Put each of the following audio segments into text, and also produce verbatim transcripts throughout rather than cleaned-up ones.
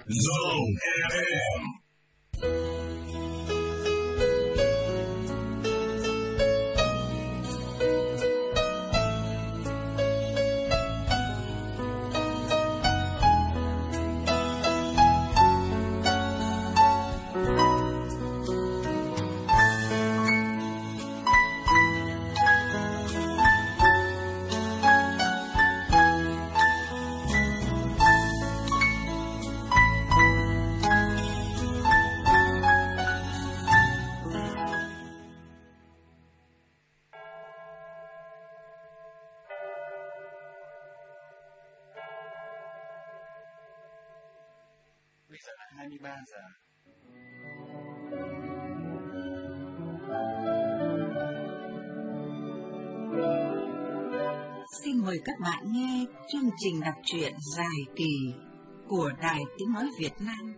Zone ép em. Bây giờ là hai mươi ba giờ. Xin mời các bạn nghe chương trình đọc truyện dài kỳ của Đài Tiếng Nói Việt Nam.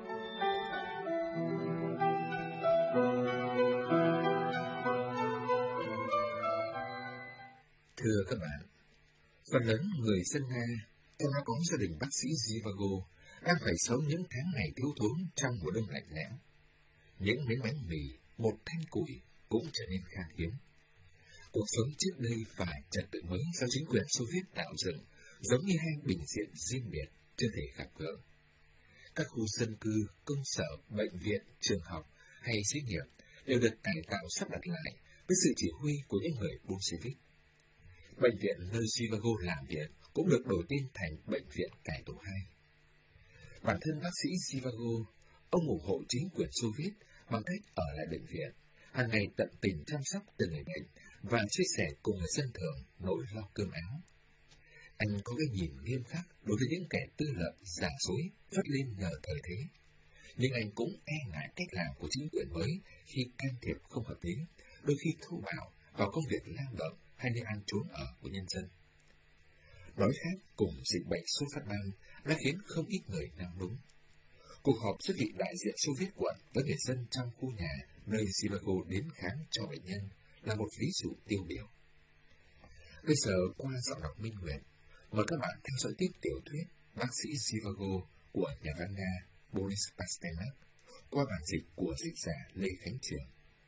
Thưa các bạn, phần lớn người dân Nga, trong đó có gia đình bác sĩ Zhivago, đang phải sống những tháng ngày thiếu thốn trong mùa đông lạnh lẽo. Những miếng bánh mì, một thanh củi cũng trở nên khan hiếm. Cuộc sống trước đây phải trật tự mới do chính quyền Xô Viết tạo dựng, giống như hai bình diện riêng biệt chưa thể gặp gỡ. Các khu dân cư, công sở, bệnh viện, trường học hay xí nghiệp đều được cải tạo sắp đặt lại với sự chỉ huy của những người Bolshevik. Bệnh viện nơi Zhivago làm việc cũng được đổi tên thành Bệnh viện Cải tổ hai. Bản thân bác sĩ Zhivago, ông ủng hộ chính quyền Xô Viết bằng cách ở lại bệnh viện, hàng ngày tận tình chăm sóc từng người bệnh và chia sẻ cùng người dân thường nỗi lo cơm áo. Anh có cái nhìn nghiêm khắc đối với những kẻ tư lợi giả dối vất lên nhờ thời thế, nhưng anh cũng e ngại cách làm của chính quyền mới khi can thiệp không hợp lý, đôi khi thô bạo vào công việc lao động hay nơi ăn trốn ở của nhân dân. Nói khác cùng dịch bệnh số phát ban đã khiến không ít người nao núng. Cuộc họp giữa vị đại diện Xô Viết quận với người dân trong khu nhà nơi Zhivago đến khám cho bệnh nhân là một ví dụ tiêu biểu. Bây giờ qua giọng đọc Minh Nguyệt, mời các bạn theo dõi tiếp tiểu thuyết Bác sĩ Zhivago của nhà văn Nga Boris Pasternak qua bản dịch của dịch giả Lê Khánh Trường.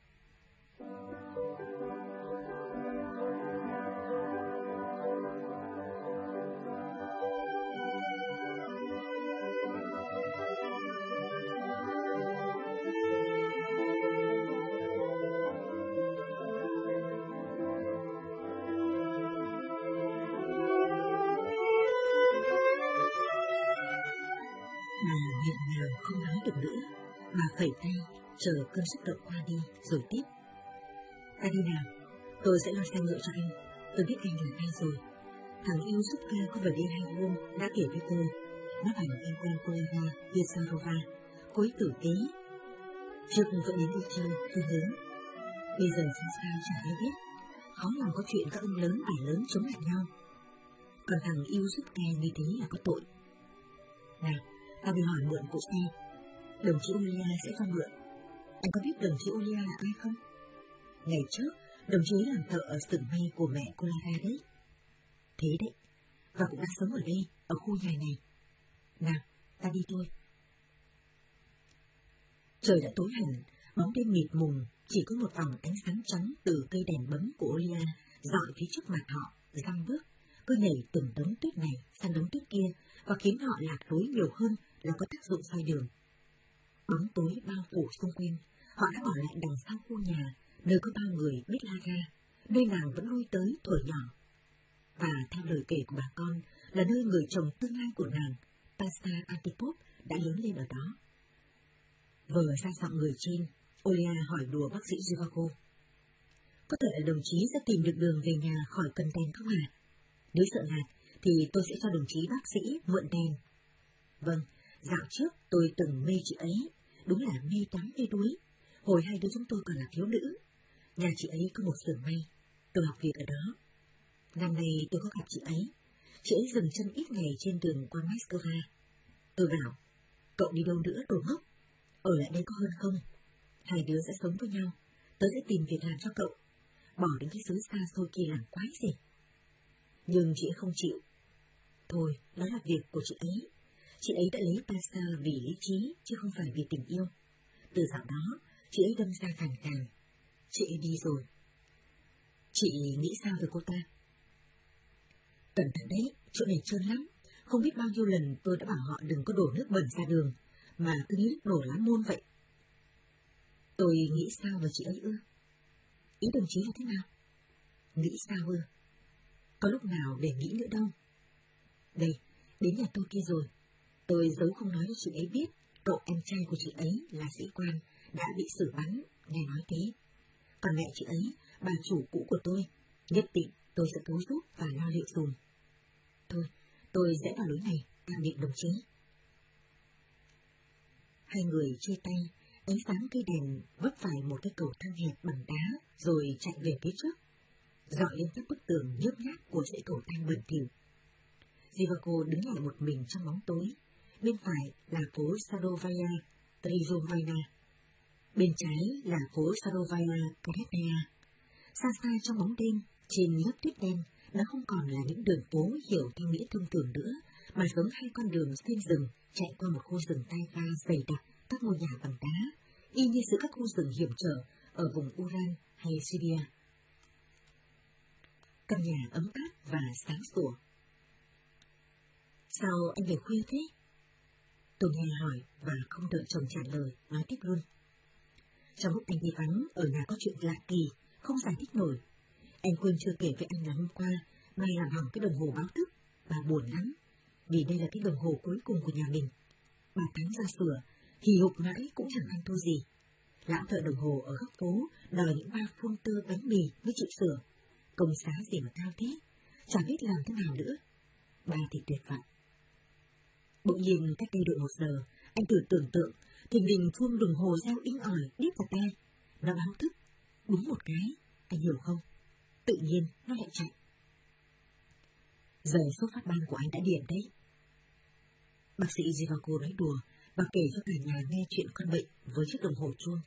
Nhẹ nhàng không nói được nữa, mà phẩy tay, chờ cơn xúc động qua đi, rồi tiếp. Ta đi nào, tôi sẽ lo xe ngựa cho anh, tôi biết anh là ai rồi. Thằng yêu giúp ca có về đây hai hôm đã kể với tôi, nó bảo anh quen Clara Yezarova, cô ấy tử tế. Trước vẫn đến đi chơi, tôi nhớ. Bây giờ sao sao chả ai biết, khó lòng có chuyện các ông lớn bài lớn chống lại nhau. Còn thằng yêu giúp ca như thế là có tội. Nào, tao đi hỏi mượn của xe. Đồng chí Olia sẽ cho mượn. Anh có biết đồng chí Olia là ai không? Ngày trước, đồng chí làm thợ ở xưởng may của mẹ cô Lara đấy. Thế đấy, và cũng đang sống ở đây, ở khu nhà này. Nào, ta đi thôi. Trời đã tối hẳn, bóng đêm mịt mùng, chỉ có một vòng ánh sáng trắng từ cây đèn bấm của Olia dọi phía trước mặt họ, răng bước, cứ nhảy từng đống tuyết này sang đống tuyết kia và khiến họ lạc lối nhiều hơn là có tác dụng soi đường. Bóng tối bao phủ xung quanh, họ đã bỏ lại đằng sau khu nhà, nơi có bao người biết Lara, nơi nàng vẫn lui tới thuở nhỏ. Và theo lời kể của bà con, là nơi người chồng tương lai của nàng, Pasha Antipov, đã lớn lên ở đó. Vừa ra giọng người trên, Olia hỏi đùa bác sĩ Zhivago. Có thể là đồng chí sẽ tìm được đường về nhà khỏi cần đèn không hả? Nếu sợ ngạt, thì tôi sẽ cho đồng chí bác sĩ mượn đèn. Vâng, dạo trước tôi từng mê chị ấy, đúng là mê toán mê đuối. Hồi hai đứa chúng tôi còn là thiếu nữ. Nhà chị ấy có một xưởng may, tôi học việc ở đó. Năm nay tôi có gặp chị ấy, chị ấy dừng chân ít ngày trên đường qua Moscow. Tôi bảo, cậu đi đâu nữa đồ ngốc, ở lại đây có hơn không? Hai đứa sẽ sống với nhau, tớ sẽ tìm việc làm cho cậu, bỏ đến cái xứ xa xôi kia làm quái gì. Nhưng chị ấy không chịu. Thôi, đó là việc của chị ấy. chị ấy đã lấy Pasa vì lý trí, chứ không phải vì tình yêu. Từ dạo đó, chị ấy đâm ra khàn khàn. Chị ấy đi rồi. Chị nghĩ sao về cô ta? Cẩn thận đấy, chỗ này trơn lắm. Không biết bao nhiêu lần tôi đã bảo họ đừng có đổ nước bẩn ra đường, mà cứ như đổ lá môn vậy. Tôi nghĩ sao về chị ấy ư? Ý đồng chí là thế nào? Nghĩ sao ư? Có lúc nào để nghĩ nữa đâu. Đây, đến nhà tôi kia rồi. Tôi giấu không nói cho chị ấy biết cậu em trai của chị ấy là sĩ quan đã bị xử bắn, nghe nói thế. Còn mẹ chị ấy, bà chủ cũ của tôi, nhất định tôi sẽ cứu giúp và lo liệu dùm. Thôi, tôi rẽ vào lối này, tạm biệt đồng chí. Hai người chia tay, ánh sáng cây đèn vấp phải một cái cầu thang hẹp bằng đá rồi chạy về phía trước, dọi lên các bức tường nhớp nháp của dãy cầu thang bẩn thỉu. Zhivago đứng lại một mình trong bóng tối. Bên phải là phố Sadovaya Trirovaya, bên trái là phố Sadovaya Karetnaya. Xa xa trong bóng đêm, trên lớp tuyết đen, nó không còn là những đường phố hiểu theo nghĩa thông thường nữa, mà giống hai con đường xuyên rừng chạy qua một khu rừng taiga dày đặc các ngôi nhà bằng đá, y như giữa các khu rừng hiểm trở ở vùng Uran hay Siberia. Căn nhà ấm áp và sáng sủa. Sao anh về khuya thế? Tôi nghe hỏi và không đợi chồng trả lời, nói tiếp luôn. Trong lúc anh đi vắng, ở nhà có chuyện lạ kỳ, không giải thích nổi. Anh quên chưa kể với anh là hôm qua, may làm hỏng cái đồng hồ báo thức, bà buồn lắm, vì đây là cái đồng hồ cuối cùng của nhà mình. Bà tháng ra sửa, hì hục mãi cũng chẳng ăn thua gì. Lão thợ đồng hồ ở góc phố đòi những ba phun tơ bánh mì mới chịu sửa. Công giá gì mà cao thế, chả biết làm thế nào nữa. Bà thì tuyệt vọng. Bỗng nhiên cách đây độ một giờ, anh thử tưởng tượng, thình lình chuông đồng hồ reo inh ỏi đít vào tai. Nó báo thức, đúng một cái, anh hiểu không? Tự nhiên nó lại chạy. Giờ số phát ban của anh đã điểm đấy. Bác sĩ Zhivago nói đùa và kể cho cả nhà nghe chuyện con bệnh với chiếc đồng hồ chuông.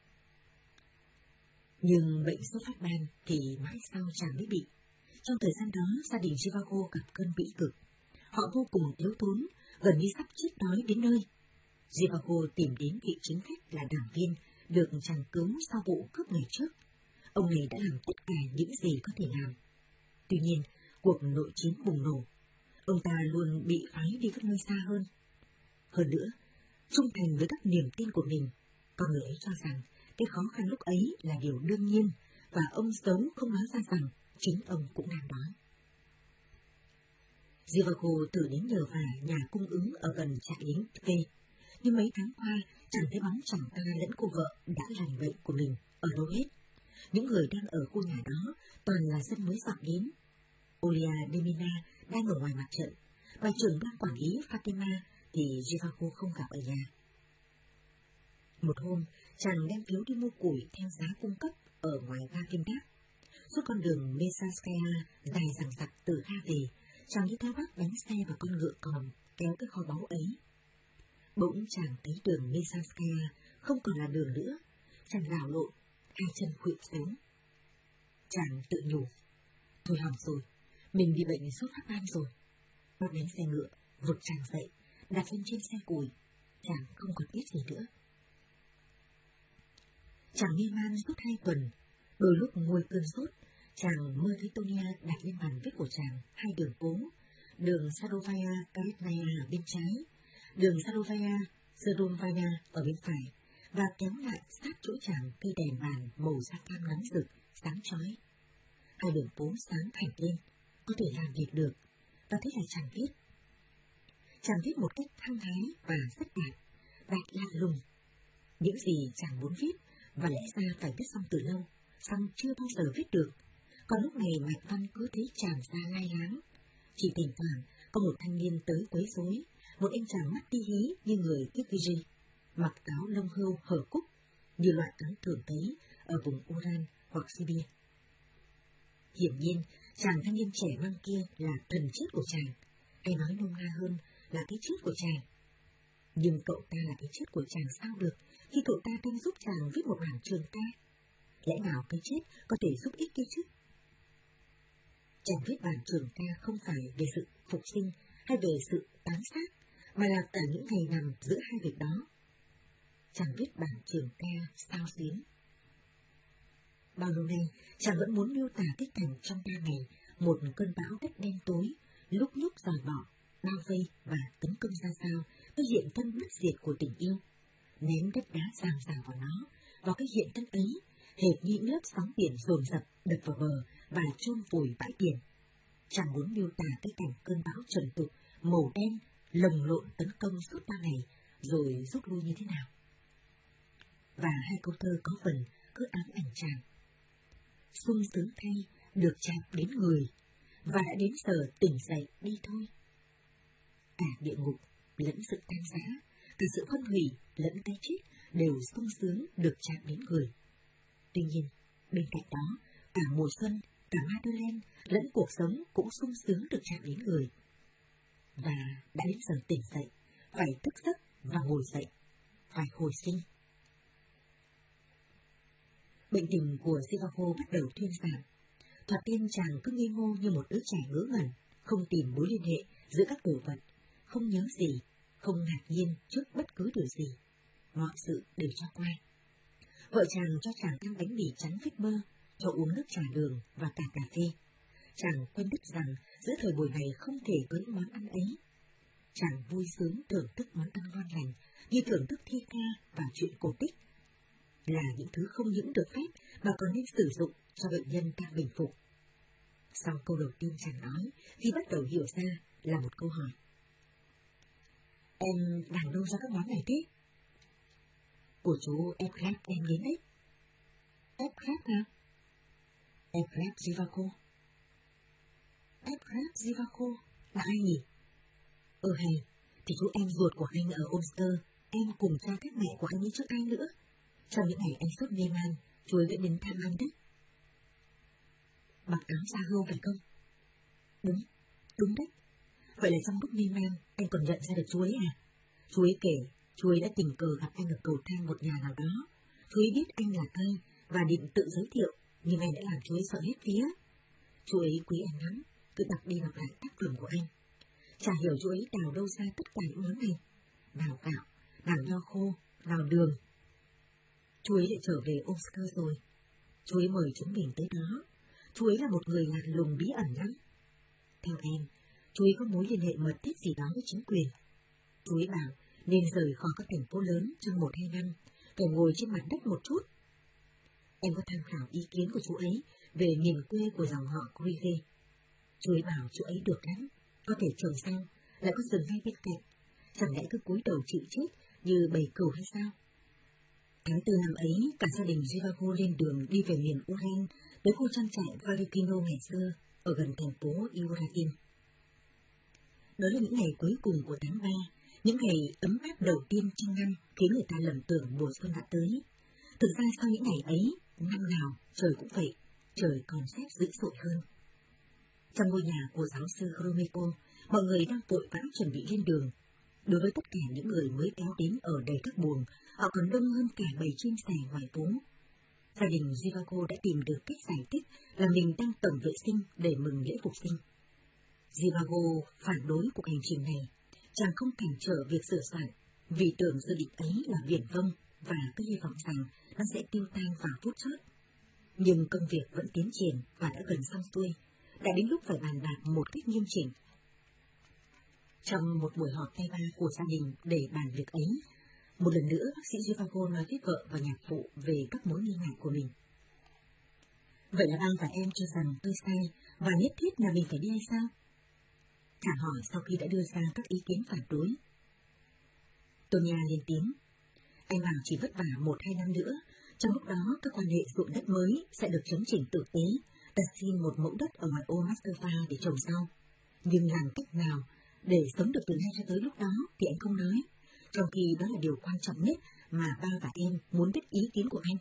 Nhưng bệnh sốt phát ban thì mãi sau chàng mới bị. Trong thời gian đó, gia đình Zhivago gặp cơn bĩ cực. Họ vô cùng thiếu thốn, gần như sắp chết đói đến nơi. Zhivago tìm đến vị chính khách là đảng viên được chàng cứu sau vụ cướp ngày trước. Ông này đã làm tất cả những gì có thể làm. Tuy nhiên, cuộc nội chiến bùng nổ. Ông ta luôn bị phái đi các nơi xa hơn. Hơn nữa, trung thành với các niềm tin của mình, con người ấy cho rằng cái khó khăn lúc ấy là điều đương nhiên, và ông giấu không nói ra rằng chính ông cũng đang đói. Zhivago thử đến nhờ vả nhà cung ứng ở gần trại lính V, nhưng mấy tháng qua chẳng thấy bóng chàng ta lẫn cô vợ đã lành bệnh của mình ở đâu hết. Những người đang ở khu nhà đó toàn là dân mới dọn đến. Olia Demina đang ở ngoài mặt trận, và trưởng ban quản lý Fatima thì Zhivago không gặp ở nhà. Một hôm, chàng đem phiếu đi mua củi theo giá cung cấp ở ngoài ga Kim Đáp. Suốt con đường Mesanskaya dài dằng dặc từ ga về, chàng đi theo bác bánh xe và con ngựa còm kéo cái kho báu ấy. Bỗng chàng thấy đường Mesanskaya không còn là đường nữa, chàng đảo lộn, hai chân khuỵu xuống. Chàng tự nhủ, thôi hỏng rồi, mình bị bệnh sốt phát ban rồi. Bác bánh xe ngựa vực chàng dậy, đặt lên trên xe củi, chàng không còn biết gì nữa. Chàng mê man suốt hai tuần, đôi lúc nguôi cơn sốt, chàng mơ thấy Tonia đặt lên bàn viết của chàng hai đường phố, đường Sadovaya Karetnaya ở bên trái, đường Sadovaya Zerovaya ở bên phải, và kéo lại sát chỗ chàng cây đèn bàn màu da cam nắng rực, sáng chói. Hai đường phố sáng thảnh lên, có thể làm việc được, và thế là chàng viết. Chàng viết một cách hăng hái và rất đạt, đạt lạ lùng. Những gì chàng muốn viết, và lẽ ra phải viết xong từ lâu, xong chưa bao giờ viết được. Còn lúc này mạch văn cứ thấy chàng ra lai láng. Chỉ thỉnh thoảng có một thanh niên tới quấy rối, một anh chàng mắt tí hí như người Kikiji, mặc áo lông hươu hở cúc, như loại áo thường thấy ở vùng Uran hoặc Siberia. Hiển nhiên, chàng thanh niên trẻ mang kia là thần chết của chàng, hay nói nôm na hơn là cái chết của chàng. Nhưng cậu ta là cái chết của chàng sao được, khi cậu ta đang giúp chàng viết một bản trường ca? Lẽ nào cái chết có thể giúp ích cái chứ? Chàng viết bản trường ca không phải về sự phục sinh hay về sự tán sát, mà là cả những ngày nằm giữa hai việc đó. Chàng viết bản trường ca sao xuyến. Bao lâu nay, chàng vẫn muốn miêu tả cái cảnh trong ba ngày, một cơn bão đất đen tối, lúc nhúc dòi bỏ, bao vây và tấn công ra sao, cái hiện thân bất diệt của tình yêu, ném đất đá ràng ràng vào nó, vào cái hiện thân ấy, hệt như những lớp sóng biển dồn dập đập vào bờ và chôn vùi bãi biển. Chàng muốn miêu tả cái cảnh cơn bão trần tục, màu đen, lồng lộn tấn công suốt ba ngày, rồi rút lui như thế nào. Và hai câu thơ có phần cứ ám ảnh chàng. Sung sướng thay, được chạm đến người, và đã đến giờ tỉnh dậy đi thôi. Cả địa ngục lẫn sự tan rã, cả sự phân hủy lẫn cái chết đều sung sướng được chạm đến người. Tuy nhiên, bên cạnh đó, cả mùa xuân, cả Madeleine lẫn cuộc sống cũng sung sướng được chạm đến người. Và đã đến giờ tỉnh dậy, phải thức giấc và ngồi dậy, phải hồi sinh. Bệnh tình của Zivago bắt đầu thuyên giảm. Thoạt tiên chàng cứ nghi ngô như một đứa trẻ ngớ ngẩn, không tìm mối liên hệ giữa các đồ vật, không nhớ gì, không ngạc nhiên trước bất cứ điều gì. Mọi sự đều cho qua. Vợ chàng cho chàng ăn bánh mì trắng vết bơ, cho uống nước trà đường và cả cà phê. Chàng quên đứt rằng giữa thời buổi này không thể có những món ăn ấy. Chàng vui sướng thưởng thức món ăn ngon lành, như thưởng thức thi ca và chuyện cổ tích. Là những thứ không những được phép mà còn nên sử dụng cho bệnh nhân đang bình phục. Sau câu đầu tiên chàng nói, khi bắt đầu hiểu ra là một câu hỏi. Em làm đâu ra các món này thế? Của chú Ephrem đem đến đấy. Ephrem hả? Ephrem Zivago. Ephrem Zivago là ai nhỉ? Ờ hay, thì chú em ruột của anh ở Omsker, em cùng cha các mẹ của anh ấy trước ai nữa. Trong những ngày anh sốt mê man, chú ấy vẫn đến thăm anh đấy. Mặc áo da hươu phải không? Đúng, đúng đấy. Vậy là trong lúc mê man, anh còn nhận ra được chú ấy à? Chú ấy kể, chú ấy đã tình cờ gặp anh ở cầu thang một nhà nào đó. Chú ấy biết anh là ai và định tự giới thiệu, nhưng anh đã làm chú ấy sợ hết vía. Chú ấy quý anh lắm, cứ đọc đi đọc lại tác phẩm của anh. Chả hiểu chú ấy đào đâu ra tất cả những món này. Nào gạo, nào nho khô, nào đường. Chú ấy lại trở về Omsker rồi. Chú ấy mời chúng mình tới đó. Chú ấy là một người lạ lùng bí ẩn lắm. Theo em, chú ấy có mối liên hệ mật thiết gì đó với chính quyền. Chú ấy bảo nên rời khỏi các thành phố lớn trong một hai năm, phải ngồi trên mặt đất một chút. Em có tham khảo ý kiến của chú ấy về miền quê của dòng họ Krige. Chú ấy bảo chú ấy được lắm, có thể trồng sao, lại có rừng ngay bên cạnh. Chẳng lẽ cứ cúi đầu chịu chết như bầy cừu hay sao? Tháng tư năm ấy, cả gia đình Zivago lên đường đi về miền Uran, tới khu trang trại Valikino ngày xưa, ở gần thành phố Iurakin. Đó là những ngày cuối cùng của tháng ba, những ngày ấm áp đầu tiên trong năm khiến người ta lầm tưởng mùa xuân đã tới. Thực ra sau những ngày ấy, năm nào trời cũng vậy, trời còn rét dữ dội hơn. Trong ngôi nhà của giáo sư Gromyko, mọi người đang vội vã chuẩn bị lên đường. Đối với tất cả những người mới kéo đến ở đầy các buồng, họ còn đông hơn cả bầy chim sẻ ngoài phố. Gia đình Zivago đã tìm được cách giải thích là mình đang tổng vệ sinh để mừng lễ phục sinh. Zivago phản đối cuộc hành trình này. Chàng không cản trở việc sửa soạn, vì tưởng dự định ấy là viển vông và cứ hy vọng rằng nó sẽ tiêu tan vào phút chót. Nhưng công việc vẫn tiến triển và đã gần xong xuôi, đã đến lúc phải bàn bạc một cách nghiêm chỉnh. Trong một buổi họp tay ba của gia đình để bàn việc ấy, một lần nữa bác sĩ Zivago nói với vợ và nhạc phụ về các mối nghi ngại của mình. Vậy là anh và em cho rằng tôi sai và nhất thiết là mình phải đi hay sao? Chàng hỏi sau khi đã đưa ra các ý kiến phản đối. Tonya lên tiếng. Anh bảo chỉ vất vả một hai năm nữa, trong lúc đó các quan hệ ruộng đất mới sẽ được chấn chỉnh tử tế, ta xin một mẫu đất ở ngoại ô Moscow để trồng rau. Nhưng làm cách nào để sống được từ nay cho tới lúc đó thì anh không nói, trong khi đó là điều quan trọng nhất mà ba và em muốn biết ý kiến của anh.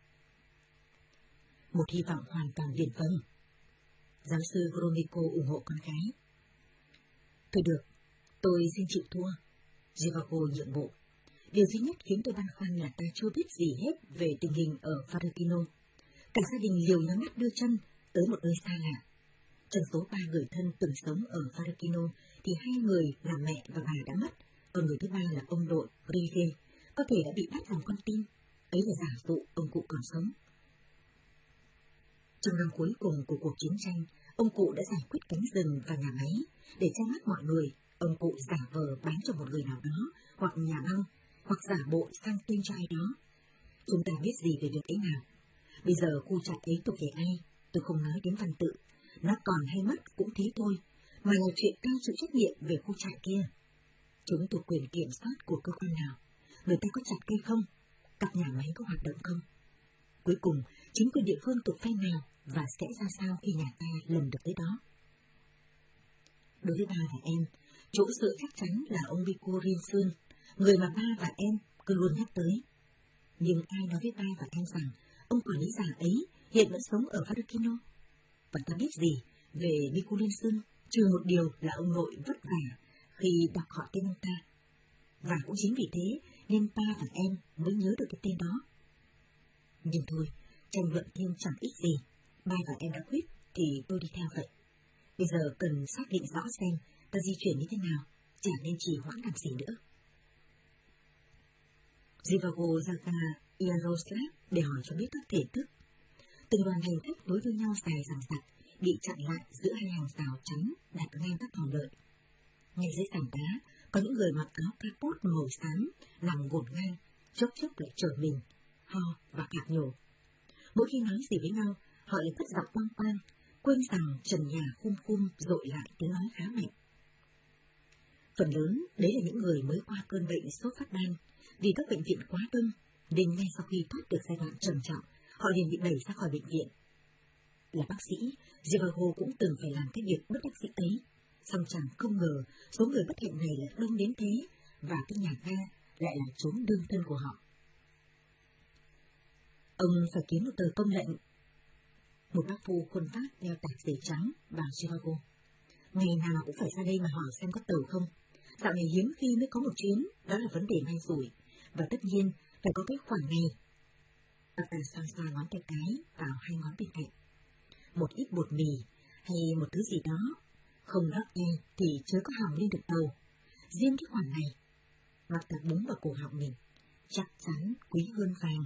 Một hy vọng hoàn toàn viển vông. Giáo sư Gromyko ủng hộ con gái. Thôi được, tôi xin chịu thua. Zivago nhượng bộ. Điều duy nhất khiến tôi băn khoăn là ta chưa biết gì hết về tình hình ở Varadino. Cả gia đình liều nhắm mắt đưa chân tới một nơi xa lạ. Trong số ba người thân từng sống ở Varadino thì hai người là mẹ và bà đã mất, Còn người thứ ba là ông đội Rivier, có thể đã bị bắt làm con tin, ấy là giả dụ ông cụ còn sống. Trong năm cuối cùng của cuộc chiến tranh, ông cụ đã giải quyết cánh rừng và nhà máy. Để che mắt mọi người, ông cụ giả vờ bán cho một người nào đó, hoặc nhà băng, hoặc giả bộ sang tên cho ai đó. Chúng ta biết gì về việc ấy nào? Bây giờ khu trại ấy thuộc về ai? Tôi không nói đến văn tự. Nó còn hay mất cũng thế thôi, mà là chuyện ai chịu trách nhiệm về khu trại kia. Chúng thuộc quyền kiểm soát của cơ quan nào? Người ta có chặt cây không? Các nhà máy có hoạt động không? Cuối cùng, chính quyền địa phương thuộc phe nào và sẽ ra sao khi nhà ta lần được tới đó? Đối với ba và em, chỗ sợ chắc chắn là ông Biko Rinsun, người mà ba và em cứ luôn nhắc tới. Nhưng ai nói với ba và em rằng ông quản lý già ấy hiện vẫn sống ở Vadukino? Và ta biết gì về Biko Rinsun, trừ một điều là ông nội vất vả khi đọc họ tên ông ta. Và cũng chính vì thế nên ba và em mới nhớ được cái tên đó. Nhưng thôi, tranh luận thêm chẳng ích gì. Ba và em đã quyết thì tôi đi theo vậy. Bây giờ cần xác định rõ xem ta di chuyển như thế nào, chả nên trì hoãn làm gì nữa. Zhivago ra ga Yaroslav để hỏi cho biết các thể thức. Từng đoàn hành khách nối với nhau dài dằng dặc, bị chặn lại giữa hai hàng rào chắn đặt ngang các hòn lợn. Ngay dưới sàn đá, có những người mặc áo capot màu xám nằm ngổn ngang, chốc chốc lại trở mình, ho và cạc nhổ. Mỗi khi nói gì với nhau, họ lại cất giọng quang quang, quên rằng trần nhà khum khum dội lại tiếng nói khá mạnh. Phần lớn đấy là những người mới qua cơn bệnh sốt phát ban, vì các bệnh viện quá đông, nên ngay sau khi thoát được giai đoạn trầm trọng, họ liền bị đẩy ra khỏi bệnh viện. Là bác sĩ, Zhivago cũng từng phải làm cái việc bất đắc dĩ ấy, song chàng không ngờ số người bất hạnh này lại đông đến thế, và cái nhà ga lại là chốn đương thân của họ. Ông phải kiếm một tờ công lệnh. Một bác phu khuôn phát đeo tạp dề trắng bảo Zhivago. Ngày nào cũng phải ra đây mà hỏi xem có tàu không. Dạo này hiếm khi mới có một chuyến, đó là vấn đề may rủi, và tất nhiên phải có cái khoản này. Bác ta xoa xoa ngón tay cái vào hai ngón bên cạnh. Một ít bột mì hay một thứ gì đó, không lót e thì chớ có hỏng lên được tàu. Riêng cái khoản này, bác ta búng vào cổ họng mình, chắc chắn quý hơn vàng.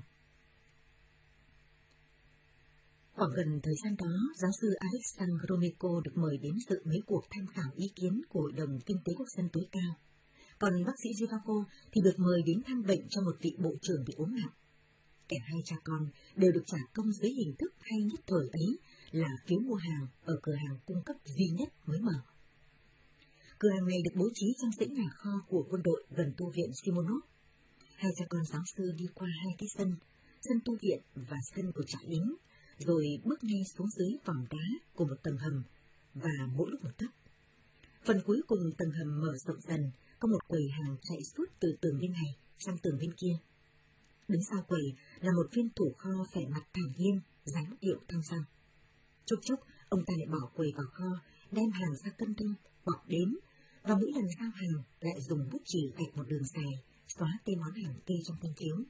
Khoảng gần thời gian đó, giáo sư Alexander Gromyko được mời đến dự mấy cuộc tham khảo ý kiến của Hội đồng Kinh tế Quốc dân tối cao. Còn bác sĩ Zhivago thì được mời đến thăm bệnh cho một vị bộ trưởng bị ốm nặng. Cả hai cha con đều được trả công dưới hình thức hay nhất thời ấy là phiếu mua hàng ở cửa hàng cung cấp duy nhất mới mở. Cửa hàng này được bố trí trong dãy nhà kho của quân đội gần tu viện Simonov. Hai cha con giáo sư đi qua hai cái sân, sân tu viện và sân của trại lính, rồi bước ngay xuống dưới vòng đá của một tầng hầm, và mỗi lúc một tấc. Phần cuối cùng tầng hầm mở rộng dần, có một quầy hàng chạy suốt từ tường bên này sang tường bên kia. Đứng sau quầy là một viên thủ kho vẻ mặt thản nhiên, dáng điệu thăng xăng. Chốc chốc, ông ta lại bỏ quầy vào kho, đem hàng ra cân đong hoặc đếm, và mỗi lần giao hàng lại dùng bút chì gạch một đường dài, xóa tên món hàng kê trong thanh phiếu.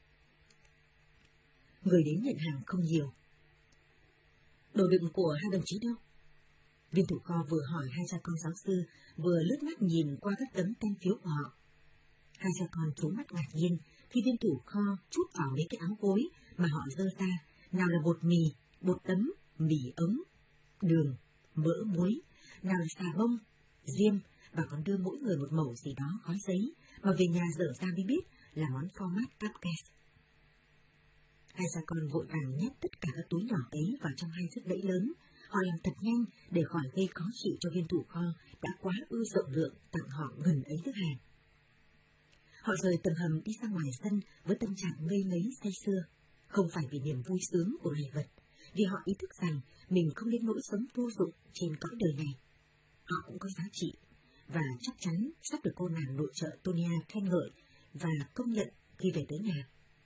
Người đến nhận hàng không nhiều. Đồ đựng của hai đồng chí đâu? Viên thủ kho vừa hỏi hai cha con giáo sư, vừa lướt mắt nhìn qua các tấm tem phiếu của họ. Hai cha con trố mắt ngạc nhiên khi viên thủ kho trút vào mấy cái áo gối mà họ dơ ra, nào là bột mì, bột tấm, mì ống, đường, mỡ muối, nào là xà bông, diêm, và còn đưa mỗi người một mẩu gì đó gói giấy, mà về nhà dở ra mới biết là món format cupcake. Hai cha con vội vàng nhét tất cả các túi nhỏ ấy vào trong hai chiếc đẫy lớn. Họ làm thật nhanh để khỏi gây khó chịu cho viên thủ kho đã quá ư rộng lượng tặng họ gần ấy thức hàng. Họ rời tầng hầm đi ra ngoài sân với tâm trạng ngây ngấy say sưa, không phải vì niềm vui sướng của loài vật, vì họ ý thức rằng mình không đến nỗi sống vô dụng trên cõi đời này. Họ cũng có giá trị, và chắc chắn sắp được cô nàng nội trợ Tonia khen ngợi và công nhận khi về tới nhà.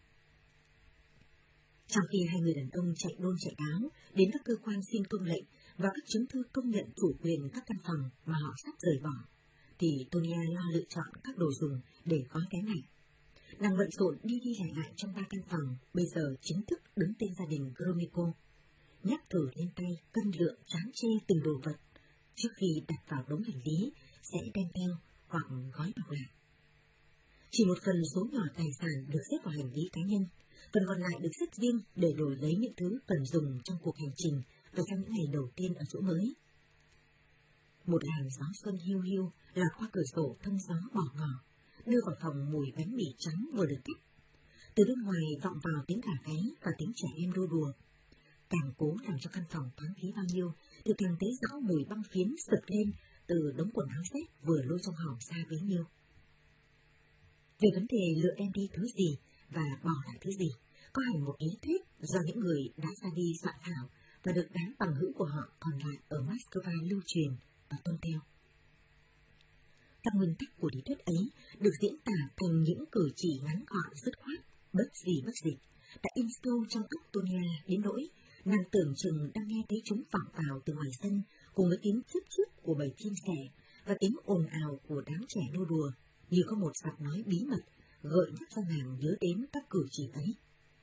Trong khi hai người đàn ông chạy đôn chạy đáo đến các cơ quan xin công lệnh và các chứng thư công nhận chủ quyền các căn phòng mà họ sắp rời bỏ, thì Tonia lo lựa chọn các đồ dùng để gói cái này. Nàng bận rộn đi đi lại lại trong ba căn phòng, bây giờ chính thức đứng tên gia đình Gromyko, nhắc thử lên tay cân lượng tráng chê từng đồ vật trước khi đặt vào đống hành lý sẽ đem theo hoặc gói bọc lại. Chỉ một phần số nhỏ tài sản được xếp vào hành lý cá nhân, phần còn lại được xếp riêng để đổi lấy những thứ cần dùng trong cuộc hành trình và trong những ngày đầu tiên ở chỗ mới. Một làn gió xuân hiu hiu lọt qua cửa sổ thông gió bỏ ngỏ, đưa vào phòng mùi bánh mì trắng vừa được cắt. Từ bên ngoài vọng vào tiếng gà gáy và tiếng trẻ em đua đùa. Càng cố làm cho căn phòng thoáng khí bao nhiêu, thì càng thấy rõ mùi băng phiến sực lên từ đống quần áo rách vừa lôi trong hòm xa bấy nhiêu. Về vấn đề lựa đem đi thứ gì và bỏ lại thứ gì, có hẳn một lý thuyết do những người đã ra đi soạn thảo và được đám bằng hữu của họ còn lại ở Moscow lưu truyền và tuân theo. Các nguyên tắc của lý thuyết ấy được diễn tả thành những cử chỉ ngắn gọn dứt khoát, bất gì bất dịch, đã in sâu trong óc Tonia đến nỗi nàng tưởng chừng đang nghe thấy chúng vọng vào từ ngoài sân cùng với tiếng chip chip của bầy chim sẻ và tiếng ồn ào của đám trẻ nô đùa, như có một giọng nói bí mật gợi nhắc cho nàng nhớ đến các cử chỉ ấy.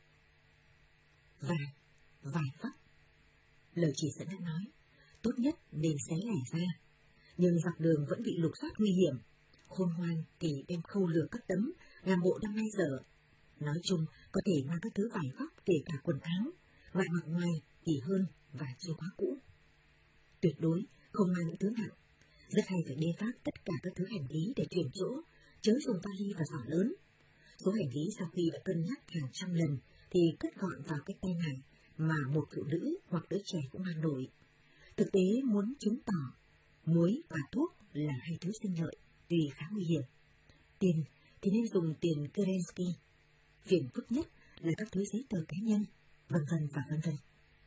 Và vài phút, lời chỉ dẫn đã nói, tốt nhất nên xé lẻ ra, nhưng dọc đường vẫn bị lục soát nguy hiểm. Khôn ngoan thì đem khâu lửa các tấm, làm bộ đang ngay dở. Nói chung, có thể mang các thứ vải vóc kể cả quần áo, loại mặc ngoài thì hơn và chưa quá cũ. Tuyệt đối không mang những thứ nặng, rất hay phải bê vác tất cả các thứ hành lý để chuyển chỗ, chớ dùng vali và giỏ lớn. Số hành lý sau khi đã cân nhắc hàng trăm lần thì cất gọn vào cái tay này mà một phụ nữ hoặc đứa trẻ cũng mang nổi. Thực tế muốn chứng tỏ muối và thuốc là hai thứ sinh lợi, tuy khá nguy hiểm. Tiền thì nên dùng tiền Kerensky. Phiền phức nhất là các thứ giấy tờ cá nhân, vân vân và vân vân.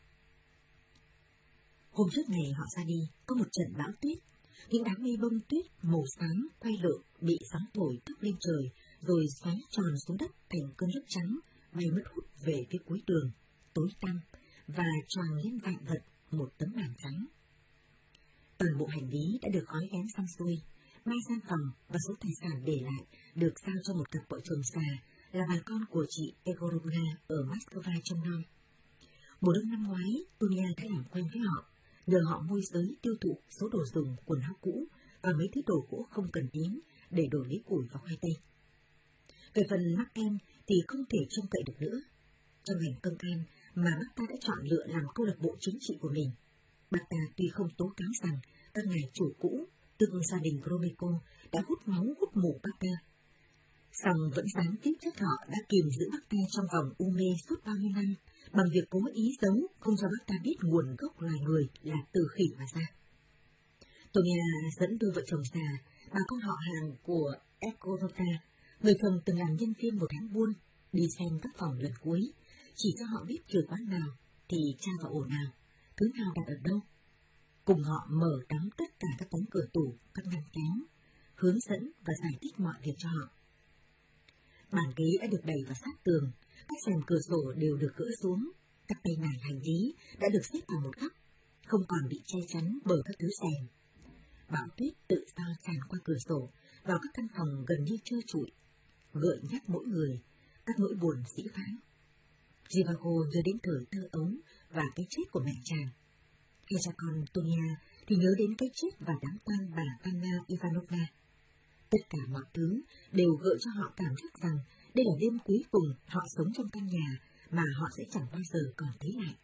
Hôm trước ngày họ ra đi, có một trận bão tuyết. Những đám mây bông tuyết màu xám quay lộn bị sóng thổi tốc lên trời, rồi xoáy tròn xuống đất thành cơn lốc trắng, bay mất hút về phía cuối đường, tối tăm và choàng lên vạn vật một tấm màn trắng. Toàn bộ hành lý đã được gói ghém xong xuôi, ba gian phòng và số tài sản để lại được giao cho một cặp vợ chồng già là bà con của chị Egorovna ở Moscow trông nom. Mùa đông năm ngoái, Tonia đã làm quen với họ, nhờ họ môi giới tiêu thụ số đồ dùng, quần áo cũ và mấy thứ đồ gỗ không cần đến để đổi lấy củi và khoai tây. Về phần Martin thì không thể trông cậy được nữa. Trong ngành công an mà bác ta đã chọn lựa làm câu lạc bộ chính trị của mình, bác ta tuy không tố cáo rằng các ngài chủ cũ, tức gia đình Gromyko, đã hút máu hút mủ bác ta, song vẫn dám tiếp trách họ đã kìm giữ bác ta trong vòng u mê suốt bao nhiêu năm bằng việc cố ý giấu không cho bác ta biết nguồn gốc loài người là từ khỉ mà ra. Tonia dẫn đôi vợ chồng già, bà con họ hàng của Egorovna, người chồng từng làm nhân viên một tháng buôn, đi xem các phòng lần cuối, chỉ cho họ biết chìa khóa nào thì tra vào ổ nào, thứ nào đặt ở đâu. Cùng họ mở đóng tất cả các cánh cửa tủ, các ngăn kéo, hướng dẫn và giải thích mọi việc cho họ. Bàn ghế đã được đẩy vào sát tường, các rèm cửa sổ đều được gỡ xuống, các tay nải hành lý đã được xếp vào một góc, không còn bị che chắn bởi các thứ rèm. Bão tuyết tự do tràn qua cửa sổ vào các căn phòng gần như trơ trụi, gợi nhắc mỗi người các nỗi buồn dĩ vãng. Zhivago nhớ đến thời thơ ấu và cái chết của mẹ chàng. Hai cha con Tonia thì nhớ đến cái chết và đám tang bà Anna Ivanovna. Tất cả mọi thứ đều gợi cho họ cảm giác rằng đây là đêm cuối cùng họ sống trong căn nhà mà họ sẽ chẳng bao giờ còn thấy lại.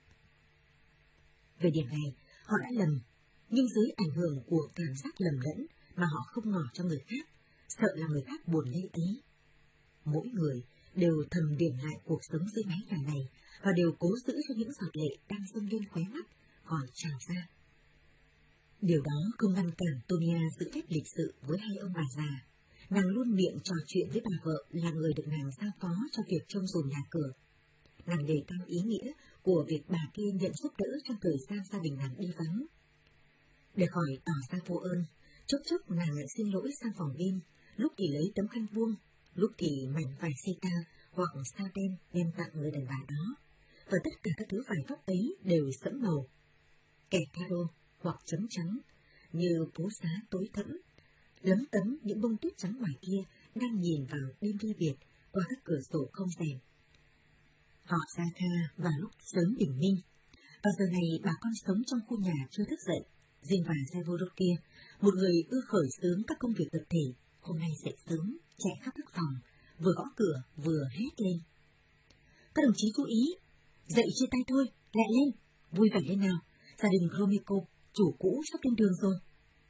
Về điểm này, họ đã lầm, nhưng dưới ảnh hưởng của cảm giác lầm lẫn mà họ không ngỏ cho người khác, sợ là người khác buồn lây ấy. Mỗi người đều thầm điểm lại cuộc sống dưới mái nhà này và đều cố giữ cho những giọt lệ đang dâng lên khóe mắt khỏi trào ra. Điều đó không ngăn cản Tonia giữ phép lịch sự với hai ông bà già. Nàng luôn miệng trò chuyện với bà vợ là người được nàng giao phó cho việc trông dùm nhà cửa. Nàng đề cao ý nghĩa của việc bà kia nhận giúp đỡ trong thời gian gia đình nàng đi vắng. Để khỏi tỏ ra vô ơn, chốc chốc nàng lại xin lỗi sang phòng bên, lúc thì lấy tấm khăn vuông, lúc thì mảnh vải seta hoặc sa đen đem tặng người đàn bà đó, và tất cả các thứ vải vóc ấy đều sẫm màu, kẻ caro hoặc chấm trắng, như phố xá tối thẫm, lấm tấm những bông tuyết trắng ngoài kia đang nhìn vào đêm ly biệt qua các cửa sổ không rèm. Họ ra kha vào lúc sớm bình minh. Vào giờ này bà con sống trong khu nhà chưa thức dậy. Riêng bà Zavorov kia, một người ưa khởi xướng các công việc tập thể, hôm nay dậy sớm, chạy khắp các phòng, vừa gõ cửa vừa hét lên. Các đồng chí chú ý, dậy chia tay thôi, lẹ lên, vui vẻ lên nào, gia đình Gromyko, chủ cũ sắp lên đường rồi.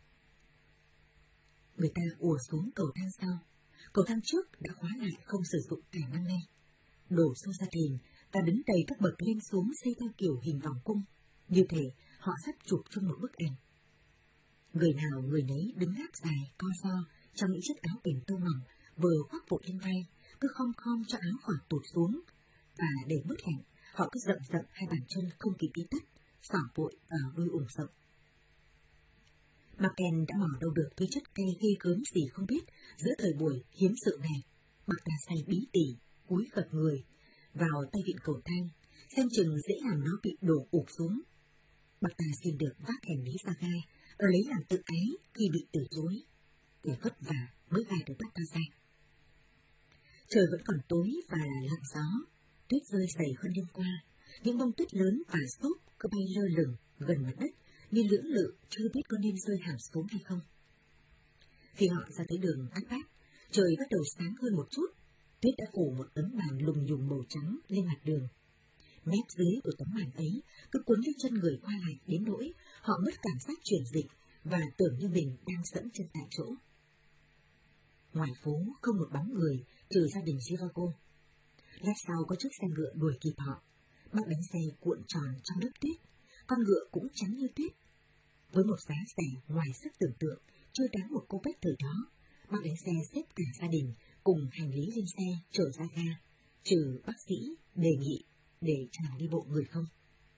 Người ta ùa xuống cầu thang sau, cầu thang trước đã khóa lại không sử dụng cả năm nay. Đổ xô ra thềm, ta đứng đầy các bậc lên xuống xây theo kiểu hình vòng cung, như thể họ sắp chụp chung một bức ảnh. Người nào người nấy đứng gác dài, co ro, trong những chiếc áo bền tô mỏng, vừa khoác vội lên vai, cứ khom khom cho áo khỏi tụt xuống, và để bớt lạnh, họ cứ rậm rậm hai bàn chân không kịp đi tất, xỏ vội vào đôi ủng rộng. Maken đã mò đâu được thứ chất cay ghê gớm gì không biết giữa thời buổi hiếm sự này. Bác ta say bí tỉ, cúi gật người vào tay vịn cầu thang, xem chừng dễ làm nó bị đổ ụp xuống. Bác ta xin được vác hành lý ra ga, và lấy làm tự ái khi bị từ chối. Để vất vả mới gài được bác ta ra. Trời vẫn còn tối và lặng gió, tuyết rơi dày hơn đêm qua, những bông tuyết lớn và xốp cứ bay lơ lửng gần mặt đất như lưỡng lự chưa biết có nên rơi hẳn xuống hay không. Khi họ ra tới đường Át Bát, trời bắt đầu sáng hơn một chút, tuyết đã phủ một tấm màn lùng nhùng màu trắng lên mặt đường. Mép dưới của tấm màn ấy cứ cuốn lên chân người qua lại đến nỗi họ mất cảm giác chuyển dịch và tưởng như mình đang dẫm chân tại chỗ. Ngoài phố không một bóng người trừ gia đình Zhivago. Lát sau có chiếc xe ngựa đuổi kịp họ. Bác bánh xe cuộn tròn trong lớp tuyết, con ngựa cũng trắng như tuyết. Với một giá rẻ ngoài sức tưởng tượng, chưa đáng một cô bách thời đó, bác bánh xe xếp cả gia đình cùng hành lý lên xe chở ra ga, trừ bác sĩ đề nghị để chàng đi bộ người không.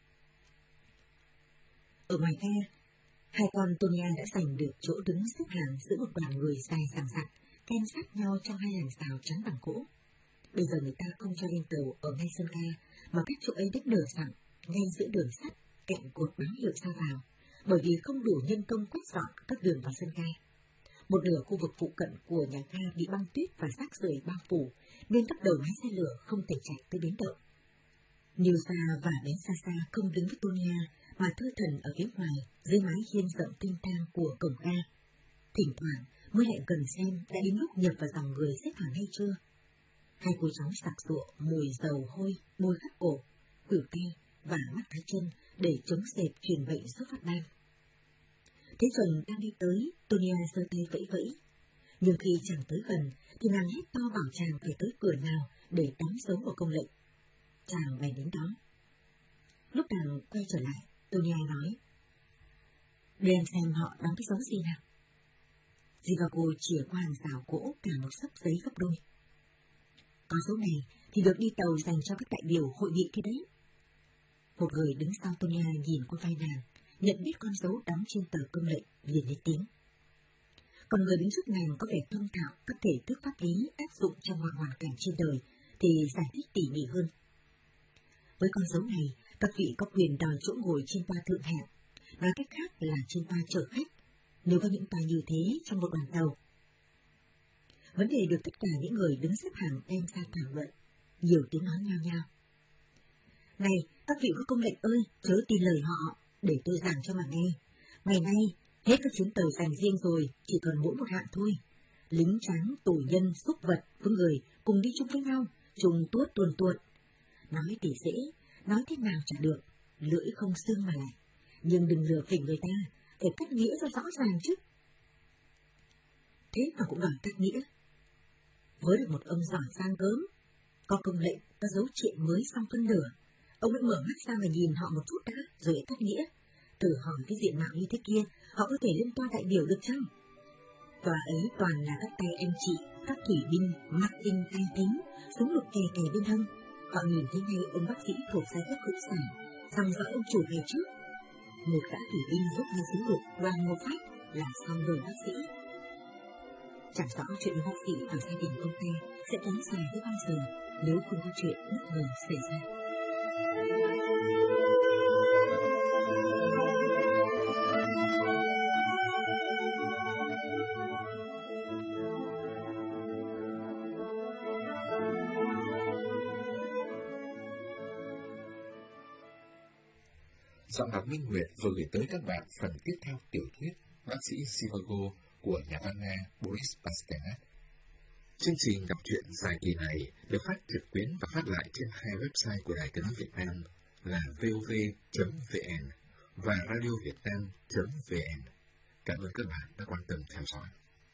Ở ngoài ga, hai con Tonya đã giành được chỗ đứng xếp hàng giữa một đoàn người dài dằng dặc, ken sát nhau trong hai hàng rào chắn bằng gỗ. Bây giờ người ta không cho lên tàu ở ngay sân ga, mà các chỗ ấy đã nở sẵn ngay giữa đường sắt cạnh cột báo hiệu ra vào, bởi vì không đủ nhân công quét dọn các đường vào sân ga. Một nửa khu vực phụ cận của nhà ga bị băng tuyết và rác rưởi bao phủ, nên các đầu máy xe lửa không thể chạy tới bến đậu. Nilsa và bến xa xa không đứng với Tonya, mà thơ thần ở phía ngoài dưới mái hiên rộng tinh thang của cổng ga. Thỉnh thoảng mới lại gần xem đã đến lúc nhập vào dòng người xếp hàng hay chưa. Hai cô cháu sặc sụa mùi dầu hôi, môi khắp cổ, khuỷu tay và mắt cá chân để chống sệt truyền bệnh sốt phát ban. Thế Trần đang đi tới, Tonya giơ tay vẫy vẫy. Nhưng khi chàng tới gần, thì nàng hét to bảo chàng phải tới cửa nào để đóng dấu vào công lệnh. Chàng bèn đến đó. Lúc nàng quay trở lại, Tonya nói: "Để em xem họ đóng cái dấu gì nào." Zhivago chìa qua hàng rào gỗ cả một xấp giấy gấp đôi. "Có dấu này thì được đi tàu dành cho các đại biểu hội nghị kia đấy." Một người đứng sau Tonya nhìn qua vai nàng, nhận biết con dấu đóng trên tờ công lệnh, liền lên tiếng. Còn người đứng trước nàng có vẻ thông thạo các thể thức pháp lý áp dụng trong mọi hoàn cảnh trên đời, thì giải thích tỉ mỉ hơn. Với con dấu này, các vị có quyền đòi chỗ ngồi trên toa thượng hạng, nói cách khác là trên toa chở khách, nếu có những toa như thế trong một đoàn tàu. Vấn đề được tất cả những người đứng xếp hàng đem ra thảo luận, nhiều tiếng nói nhao nhao. "Này, các vị có công lệnh ơi, chớ tin lời họ, để tôi giảng cho mà nghe. Ngày nay, hết các chuyến tàu dành riêng rồi, chỉ còn mỗi một hạng thôi. Lính trắng, tù nhân, súc vật với người cùng đi chung với nhau, chung tuốt tuồn tuột. Nói thì dễ, nói thế nào chả được, lưỡi không xương mà lại. Nhưng đừng lừa phỉnh người ta, phải cắt nghĩa cho rõ ràng chứ." Thế mà cũng đòi cắt nghĩa. Với được một ông giỏi giang gớm, có công lệnh, có dấu triện mới xong phân nửa, ông ấy mở mắt ra mà nhìn họ một chút đã, rồi cắt nghĩa. Thử hỏi cái diện mạo như thế kia, họ có thể lên toa đại biểu được chăng? Tòa ấy toàn là các tay anh chị, các thủy binh, mặc đinh tay tính, súng lục kè kè bên hông. Họ nhìn thấy ngay ông bác sĩ thuộc giai cấp cộng sản, dòng dõi ông chủ ngày trước. Một gã thủy binh rút ra súng lục, đoàn một phát là xong rồi bác sĩ. Chẳng rõ chuyện bác sĩ và gia đình ông ta sẽ kéo dài tới bao giờ nếu không có chuyện bất ngờ xảy ra. Giọng đọc Minh Nguyệt vừa gửi tới các bạn phần tiếp theo tiểu thuyết Bác sĩ Zhivago của nhà văn Nga Boris Pasternak. Chương trình đọc truyện dài kỳ này được phát trực tuyến và phát lại trên hai website của Đài Tiếng nói Việt Nam là vov chấm vn và radiovietnam chấm vn. Cảm ơn các bạn đã quan tâm theo dõi.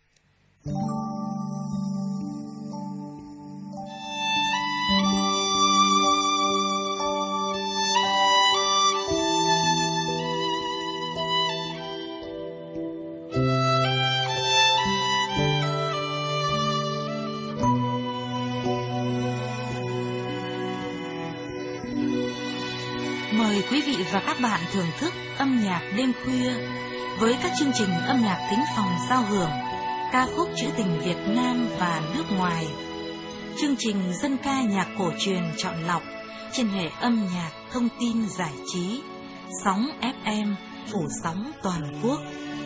Mời quý vị và các bạn thưởng thức âm nhạc đêm khuya với các chương trình âm nhạc thính phòng giao hưởng, ca khúc trữ tình Việt Nam và nước ngoài. Chương trình dân ca nhạc cổ truyền chọn lọc trên hệ âm nhạc thông tin giải trí, sóng ép em phủ sóng toàn quốc.